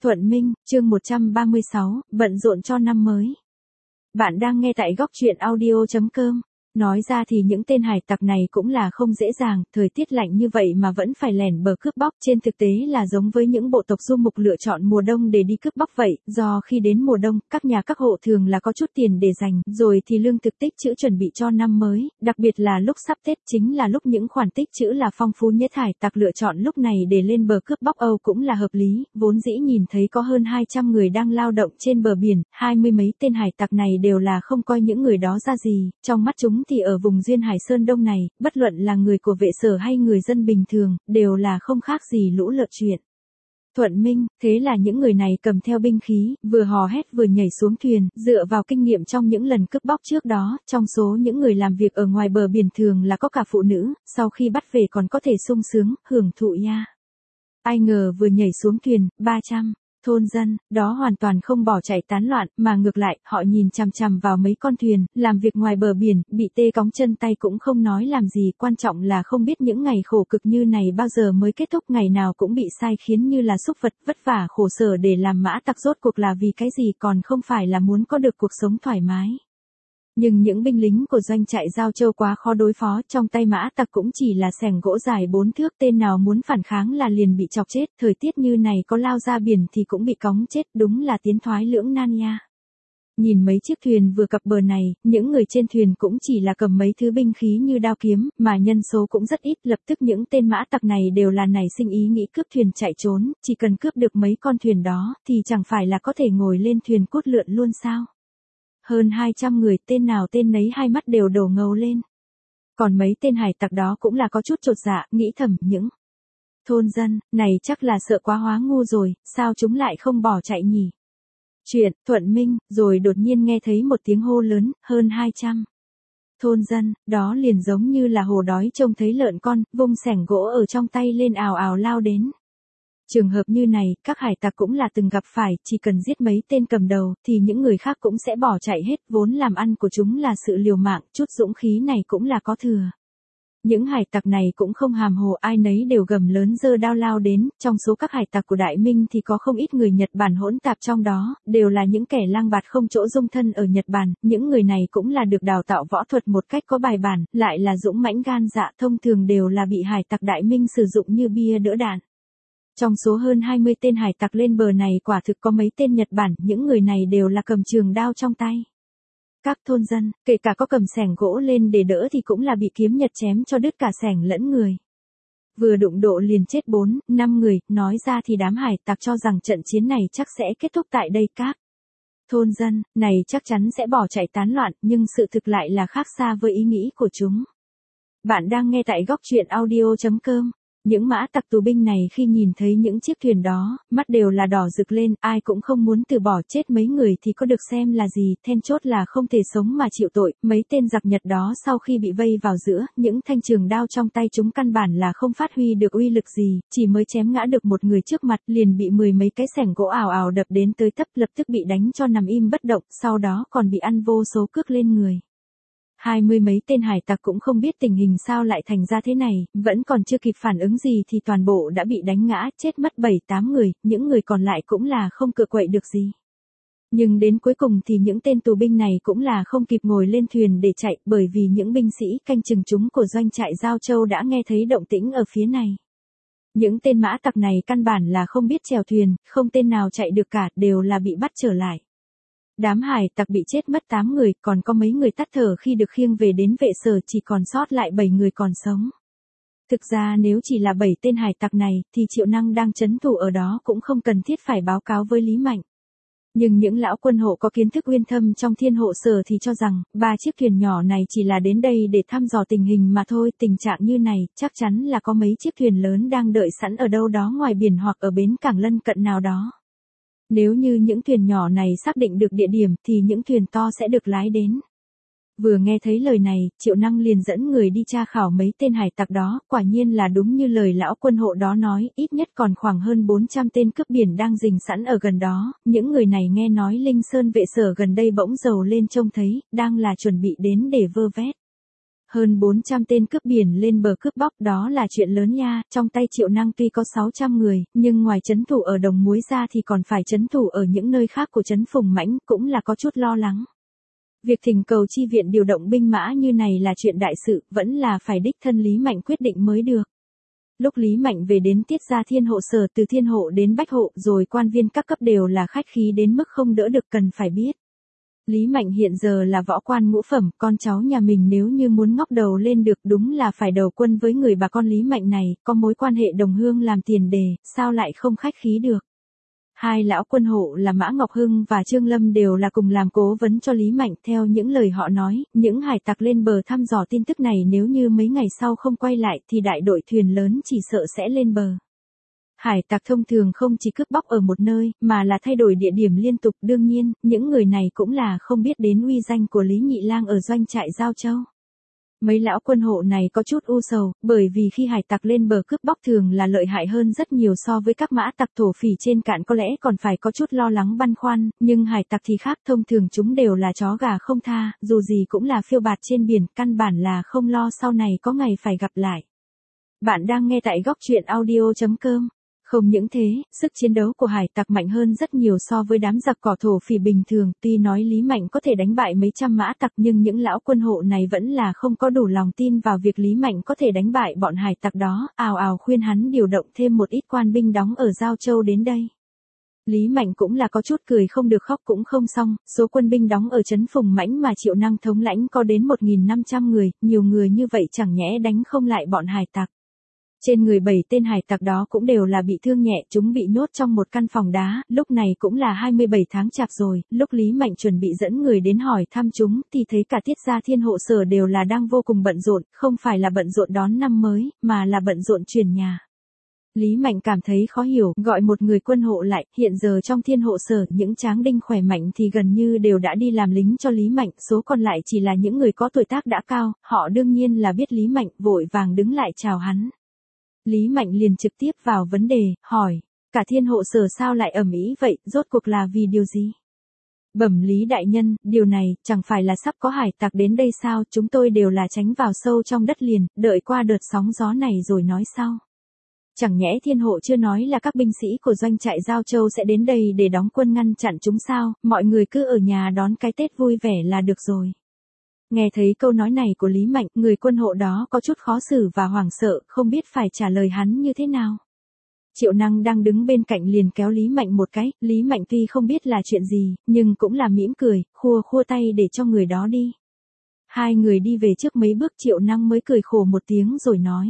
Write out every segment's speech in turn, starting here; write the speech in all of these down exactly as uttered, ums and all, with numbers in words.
Thuận Minh, chương một trăm ba mươi sáu, bận rộn cho năm mới. Bạn đang nghe tại góc truyện audio chấm com. Nói ra thì những tên hải tặc này cũng là không dễ dàng, thời tiết lạnh như vậy mà vẫn phải lẻn bờ cướp bóc, trên thực tế là giống với những bộ tộc du mục lựa chọn mùa đông để đi cướp bóc vậy, do khi đến mùa đông, các nhà các hộ thường là có chút tiền để dành, rồi thì lương thực tích trữ chuẩn bị cho năm mới, đặc biệt là lúc sắp Tết chính là lúc những khoản tích trữ là phong phú nhất. Hải tặc lựa chọn lúc này để lên bờ cướp bóc Âu cũng là hợp lý, vốn dĩ nhìn thấy có hơn hai trăm người đang lao động trên bờ biển, hai mươi mấy tên hải tặc này đều là không coi những người đó ra gì, trong mắt chúng thì ở vùng duyên hải Sơn Đông này, bất luận là người của vệ sở hay người dân bình thường, đều là không khác gì lũ lợn chuyện. Thuận Minh, thế là những người này cầm theo binh khí, vừa hò hét vừa nhảy xuống thuyền, dựa vào kinh nghiệm trong những lần cướp bóc trước đó, trong số những người làm việc ở ngoài bờ biển thường là có cả phụ nữ, sau khi bắt về còn có thể sung sướng, hưởng thụ nha. Ai ngờ vừa nhảy xuống thuyền, ba trăm thôn dân, đó hoàn toàn không bỏ chạy tán loạn, mà ngược lại, họ nhìn chằm chằm vào mấy con thuyền, làm việc ngoài bờ biển, bị tê cóng chân tay cũng không nói làm gì, quan trọng là không biết những ngày khổ cực như này bao giờ mới kết thúc, ngày nào cũng bị sai khiến như là súc vật, vất vả khổ sở để làm mã tặc rốt cuộc là vì cái gì, còn không phải là muốn có được cuộc sống thoải mái. Nhưng những binh lính của doanh trại Giao Châu quá khó đối phó, trong tay mã tặc cũng chỉ là xẻng gỗ dài bốn thước, tên nào muốn phản kháng là liền bị chọc chết, thời tiết như này có lao ra biển thì cũng bị cóng chết, đúng là tiến thoái lưỡng nan nha. Nhìn mấy chiếc thuyền vừa cập bờ này, những người trên thuyền cũng chỉ là cầm mấy thứ binh khí như đao kiếm, mà nhân số cũng rất ít, lập tức những tên mã tặc này đều là nảy sinh ý nghĩ cướp thuyền chạy trốn, chỉ cần cướp được mấy con thuyền đó, thì chẳng phải là có thể ngồi lên thuyền cút lượn luôn sao? Hơn hai trăm người, tên nào tên nấy hai mắt đều đổ ngầu lên. Còn mấy tên hải tặc đó cũng là có chút chột dạ, nghĩ thầm, những thôn dân này chắc là sợ quá hóa ngu rồi, sao chúng lại không bỏ chạy nhỉ? Chuyện, Thuận Minh, rồi đột nhiên nghe thấy một tiếng hô lớn, hơn hai trăm thôn dân, đó liền giống như là hổ đói trông thấy lợn con, vung xẻng gỗ ở trong tay lên ào ào lao đến. Trường hợp như này, các hải tặc cũng là từng gặp phải, chỉ cần giết mấy tên cầm đầu, thì những người khác cũng sẽ bỏ chạy hết, vốn làm ăn của chúng là sự liều mạng, chút dũng khí này cũng là có thừa. Những hải tặc này cũng không hàm hồ, ai nấy đều gầm lớn giơ đao lao đến, trong số các hải tặc của Đại Minh thì có không ít người Nhật Bản hỗn tạp trong đó, đều là những kẻ lang bạt không chỗ dung thân ở Nhật Bản, những người này cũng là được đào tạo võ thuật một cách có bài bản, lại là dũng mãnh gan dạ, thông thường đều là bị hải tặc Đại Minh sử dụng như bia đỡ đạn. Trong số hơn hai mươi tên hải tặc lên bờ này quả thực có mấy tên Nhật Bản, những người này đều là cầm trường đao trong tay. Các thôn dân, kể cả có cầm xẻng gỗ lên để đỡ thì cũng là bị kiếm Nhật chém cho đứt cả xẻng lẫn người. Vừa đụng độ liền chết bốn, năm người, nói ra thì đám hải tặc cho rằng trận chiến này chắc sẽ kết thúc tại đây. Các thôn dân, này chắc chắn sẽ bỏ chạy tán loạn, nhưng sự thực lại là khác xa với ý nghĩ của chúng. Bạn đang nghe tại góc truyện audio chấm com. Những mã tặc tù binh này khi nhìn thấy những chiếc thuyền đó, mắt đều là đỏ rực lên, ai cũng không muốn từ bỏ, chết mấy người thì có được xem là gì, then chốt là không thể sống mà chịu tội. Mấy tên giặc Nhật đó sau khi bị vây vào giữa, những thanh trường đao trong tay chúng căn bản là không phát huy được uy lực gì, chỉ mới chém ngã được một người trước mặt, liền bị mười mấy cái xẻng gỗ ào ào đập đến tới tấp, lập tức bị đánh cho nằm im bất động, sau đó còn bị ăn vô số cước lên người. Hai mươi mấy tên hải tặc cũng không biết tình hình sao lại thành ra thế này, vẫn còn chưa kịp phản ứng gì thì toàn bộ đã bị đánh ngã, chết mất bảy tám người, những người còn lại cũng là không cựa quậy được gì. Nhưng đến cuối cùng thì những tên tù binh này cũng là không kịp ngồi lên thuyền để chạy, bởi vì những binh sĩ canh chừng chúng của doanh trại Giao Châu đã nghe thấy động tĩnh ở phía này. Những tên mã tặc này căn bản là không biết chèo thuyền, không tên nào chạy được cả, đều là bị bắt trở lại. Đám hải tặc bị chết mất tám người, còn có mấy người tắt thở khi được khiêng về đến vệ sở, chỉ còn sót lại bảy người còn sống. Thực ra nếu chỉ là bảy tên hải tặc này, thì Triệu Năng đang trấn thủ ở đó cũng không cần thiết phải báo cáo với Lý Mạnh. Nhưng những lão quân hộ có kiến thức uyên thâm trong thiên hộ sở thì cho rằng, ba chiếc thuyền nhỏ này chỉ là đến đây để thăm dò tình hình mà thôi, tình trạng như này, chắc chắn là có mấy chiếc thuyền lớn đang đợi sẵn ở đâu đó ngoài biển hoặc ở bến cảng lân cận nào đó. Nếu như những thuyền nhỏ này xác định được địa điểm thì những thuyền to sẽ được lái đến. Vừa nghe thấy lời này, Triệu Năng liền dẫn người đi tra khảo mấy tên hải tặc đó, quả nhiên là đúng như lời lão quân hộ đó nói, ít nhất còn khoảng hơn bốn trăm tên cướp biển đang rình sẵn ở gần đó, những người này nghe nói Linh Sơn vệ sở gần đây bỗng dầu lên trông thấy, đang là chuẩn bị đến để vơ vét. hơn bốn trăm tên cướp biển lên bờ cướp bóc đó là chuyện lớn nha, trong tay Triệu Năng tuy có sáu trăm người, nhưng ngoài trấn thủ ở Đồng Muối ra thì còn phải trấn thủ ở những nơi khác của trấn Phùng Mãnh, cũng là có chút lo lắng. Việc thỉnh cầu chi viện điều động binh mã như này là chuyện đại sự, vẫn là phải đích thân Lý Mạnh quyết định mới được. Lúc Lý Mạnh về đến Tiết Gia Thiên Hộ Sở, từ Thiên Hộ đến Bách Hộ rồi quan viên các cấp đều là khách khí đến mức không đỡ được, cần phải biết. Lý Mạnh hiện giờ là võ quan ngũ phẩm, con cháu nhà mình nếu như muốn ngóc đầu lên được đúng là phải đầu quân với người bà con Lý Mạnh này, có mối quan hệ đồng hương làm tiền đề, sao lại không khách khí được. Hai lão quân hộ là Mã Ngọc Hưng và Trương Lâm đều là cùng làm cố vấn cho Lý Mạnh, theo những lời họ nói, những hải tặc lên bờ thăm dò tin tức này nếu như mấy ngày sau không quay lại thì đại đội thuyền lớn chỉ sợ sẽ lên bờ. Hải tặc thông thường không chỉ cướp bóc ở một nơi, mà là thay đổi địa điểm liên tục, đương nhiên, những người này cũng là không biết đến uy danh của Lý Nhị Lang ở doanh trại Giao Châu. Mấy lão quân hộ này có chút u sầu, bởi vì khi hải tặc lên bờ cướp bóc thường là lợi hại hơn rất nhiều so với các mã tặc thổ phỉ trên cạn, có lẽ còn phải có chút lo lắng băn khoăn, nhưng hải tặc thì khác, thông thường chúng đều là chó gà không tha, dù gì cũng là phiêu bạt trên biển, căn bản là không lo sau này có ngày phải gặp lại. Bạn đang nghe tại góc truyện audio chấm com. Không những thế, sức chiến đấu của hải tặc mạnh hơn rất nhiều so với đám giặc cỏ thổ phỉ bình thường, tuy nói Lý Mạnh có thể đánh bại mấy trăm mã tặc nhưng những lão quân hộ này vẫn là không có đủ lòng tin vào việc Lý Mạnh có thể đánh bại bọn hải tặc đó, ào ào khuyên hắn điều động thêm một ít quan binh đóng ở Giao Châu đến đây. Lý Mạnh cũng là có chút cười không được khóc cũng không xong, số quân binh đóng ở trấn Phùng Mãnh mà Triệu Năng thống lãnh có đến một nghìn năm trăm người, nhiều người như vậy chẳng nhẽ đánh không lại bọn hải tặc. Trên người bảy tên hải tặc đó cũng đều là bị thương nhẹ, chúng bị nhốt trong một căn phòng đá, lúc này cũng là hai mươi bảy tháng chạp rồi, lúc Lý Mạnh chuẩn bị dẫn người đến hỏi thăm chúng thì thấy cả Tiết Gia Thiên Hộ Sở đều là đang vô cùng bận rộn, không phải là bận rộn đón năm mới, mà là bận rộn chuyển nhà. Lý Mạnh cảm thấy khó hiểu, gọi một người quân hộ lại, hiện giờ trong Thiên Hộ Sở, những tráng đinh khỏe mạnh thì gần như đều đã đi làm lính cho Lý Mạnh, số còn lại chỉ là những người có tuổi tác đã cao, họ đương nhiên là biết Lý Mạnh, vội vàng đứng lại chào hắn. Lý Mạnh liền trực tiếp vào vấn đề, hỏi, cả Thiên Hộ Sở sao lại ầm ĩ vậy, rốt cuộc là vì điều gì? Bẩm Lý đại nhân, điều này, chẳng phải là sắp có hải tặc đến đây sao, chúng tôi đều là tránh vào sâu trong đất liền, đợi qua đợt sóng gió này rồi nói sau. Chẳng nhẽ Thiên Hộ chưa nói là các binh sĩ của doanh trại Giao Châu sẽ đến đây để đóng quân ngăn chặn chúng sao, mọi người cứ ở nhà đón cái Tết vui vẻ là được rồi. Nghe thấy câu nói này của Lý Mạnh, người quân hộ đó có chút khó xử và hoảng sợ, không biết phải trả lời hắn như thế nào. Triệu Năng đang đứng bên cạnh liền kéo Lý Mạnh một cái, Lý Mạnh tuy không biết là chuyện gì, nhưng cũng là mỉm cười, khua khua tay để cho người đó đi. Hai người đi về trước mấy bước, Triệu Năng mới cười khổ một tiếng rồi nói.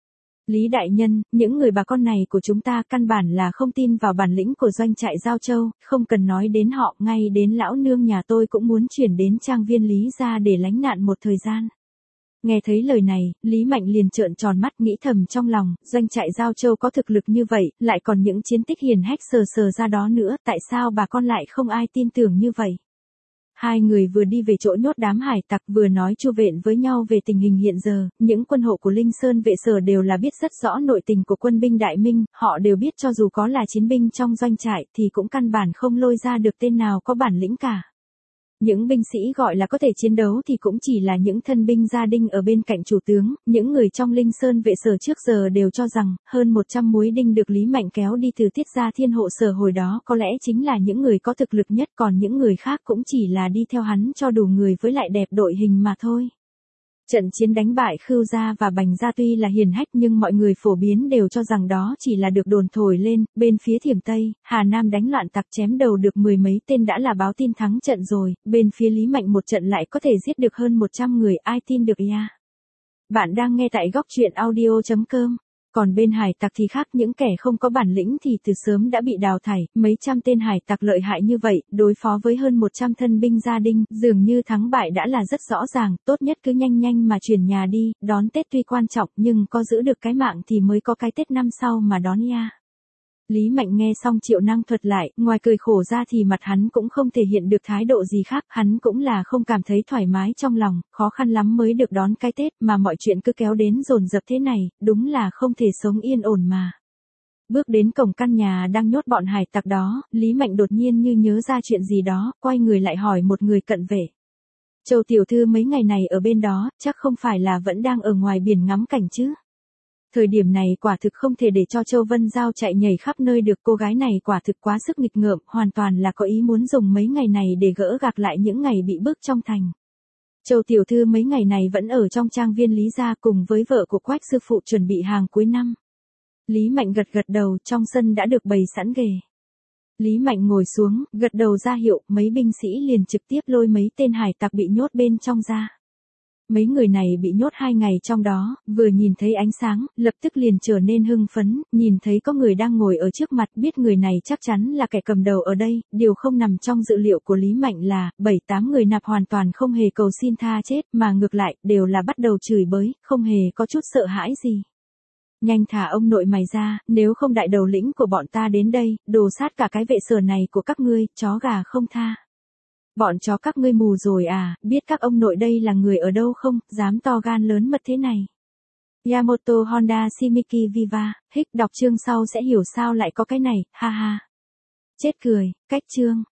Lý đại nhân, những người bà con này của chúng ta căn bản là không tin vào bản lĩnh của doanh trại Giao Châu, không cần nói đến họ, ngay đến lão nương nhà tôi cũng muốn chuyển đến trang viên Lý gia để lánh nạn một thời gian. Nghe thấy lời này, Lý Mạnh liền trợn tròn mắt nghĩ thầm trong lòng, doanh trại Giao Châu có thực lực như vậy, lại còn những chiến tích hiển hách sờ sờ ra đó nữa, tại sao bà con lại không ai tin tưởng như vậy? Hai người vừa đi về chỗ nhốt đám hải tặc vừa nói chu vện với nhau về tình hình hiện giờ, những quân hộ của Linh Sơn vệ sở đều là biết rất rõ nội tình của quân binh Đại Minh, họ đều biết cho dù có là chiến binh trong doanh trại thì cũng căn bản không lôi ra được tên nào có bản lĩnh cả. Những binh sĩ gọi là có thể chiến đấu thì cũng chỉ là những thân binh gia đinh ở bên cạnh chủ tướng, những người trong Linh Sơn vệ sở trước giờ đều cho rằng, hơn một trăm muối đinh được Lý Mạnh kéo đi từ Tiết Gia Thiên Hộ Sở hồi đó có lẽ chính là những người có thực lực nhất, còn những người khác cũng chỉ là đi theo hắn cho đủ người với lại đẹp đội hình mà thôi. Trận chiến đánh bại Khưu Gia và Bành Gia tuy là hiển hách nhưng mọi người phổ biến đều cho rằng đó chỉ là được đồn thổi lên, bên phía Thiểm Tây, Hà Nam đánh loạn tặc chém đầu được mười mấy tên đã là báo tin thắng trận rồi, bên phía Lý Mạnh một trận lại có thể giết được hơn một trăm người, ai tin được ya. Bạn đang nghe tại góc truyện audio chấm com. Còn bên hải tặc thì khác, những kẻ không có bản lĩnh thì từ sớm đã bị đào thải, mấy trăm tên hải tặc lợi hại như vậy, đối phó với hơn một trăm thân binh gia đinh, dường như thắng bại đã là rất rõ ràng, tốt nhất cứ nhanh nhanh mà chuyển nhà đi, đón Tết tuy quan trọng nhưng có giữ được cái mạng thì mới có cái Tết năm sau mà đón nha. Lý Mạnh nghe xong Triệu Năng thuật lại, ngoài cười khổ ra thì mặt hắn cũng không thể hiện được thái độ gì khác, hắn cũng là không cảm thấy thoải mái trong lòng, khó khăn lắm mới được đón cái Tết mà mọi chuyện cứ kéo đến dồn dập thế này, đúng là không thể sống yên ổn mà. Bước đến cổng căn nhà đang nhốt bọn hải tặc đó, Lý Mạnh đột nhiên như nhớ ra chuyện gì đó, quay người lại hỏi một người cận vệ. Châu tiểu thư mấy ngày này ở bên đó, chắc không phải là vẫn đang ở ngoài biển ngắm cảnh chứ. Thời điểm này quả thực không thể để cho Châu Vân Giao chạy nhảy khắp nơi được, cô gái này quả thực quá sức nghịch ngợm, hoàn toàn là có ý muốn dùng mấy ngày này để gỡ gạc lại những ngày bị bức trong thành. Châu tiểu thư mấy ngày này vẫn ở trong trang viên Lý gia cùng với vợ của Quách sư phụ chuẩn bị hàng cuối năm. Lý Mạnh gật gật đầu, trong sân đã được bày sẵn ghề. Lý Mạnh ngồi xuống, gật đầu ra hiệu, mấy binh sĩ liền trực tiếp lôi mấy tên hải tặc bị nhốt bên trong ra. Mấy người này bị nhốt hai ngày trong đó, vừa nhìn thấy ánh sáng, lập tức liền trở nên hưng phấn, nhìn thấy có người đang ngồi ở trước mặt, biết người này chắc chắn là kẻ cầm đầu ở đây, điều không nằm trong dự liệu của Lý Mạnh là, bảy tám người nạp hoàn toàn không hề cầu xin tha chết, mà ngược lại, đều là bắt đầu chửi bới, không hề có chút sợ hãi gì. Nhanh thả ông nội mày ra, nếu không đại đầu lĩnh của bọn ta đến đây, đồ sát cả cái vệ sở này của các ngươi, chó gà không tha. Bọn chó các ngươi mù rồi à, biết các ông nội đây là người ở đâu không, dám to gan lớn mật thế này. Yamato Honda Shimiki Viva, hích đọc chương sau sẽ hiểu sao lại có cái này, ha ha. Chết cười, cách chương.